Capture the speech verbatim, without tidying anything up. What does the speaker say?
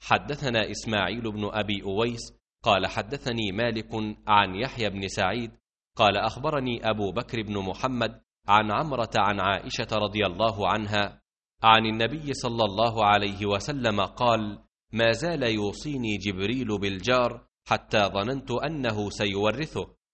حدثنا إسماعيل بن أبي أويس قال حدثني مالك عن يحيى بن سعيد قال أخبرني أبو بكر بن محمد عن عمرة عن عائشة رضي الله عنها عن النبي صلى الله عليه وسلم قال: ما زال يوصيني جبريل بالجار حتى ظننت أنه سيورثه،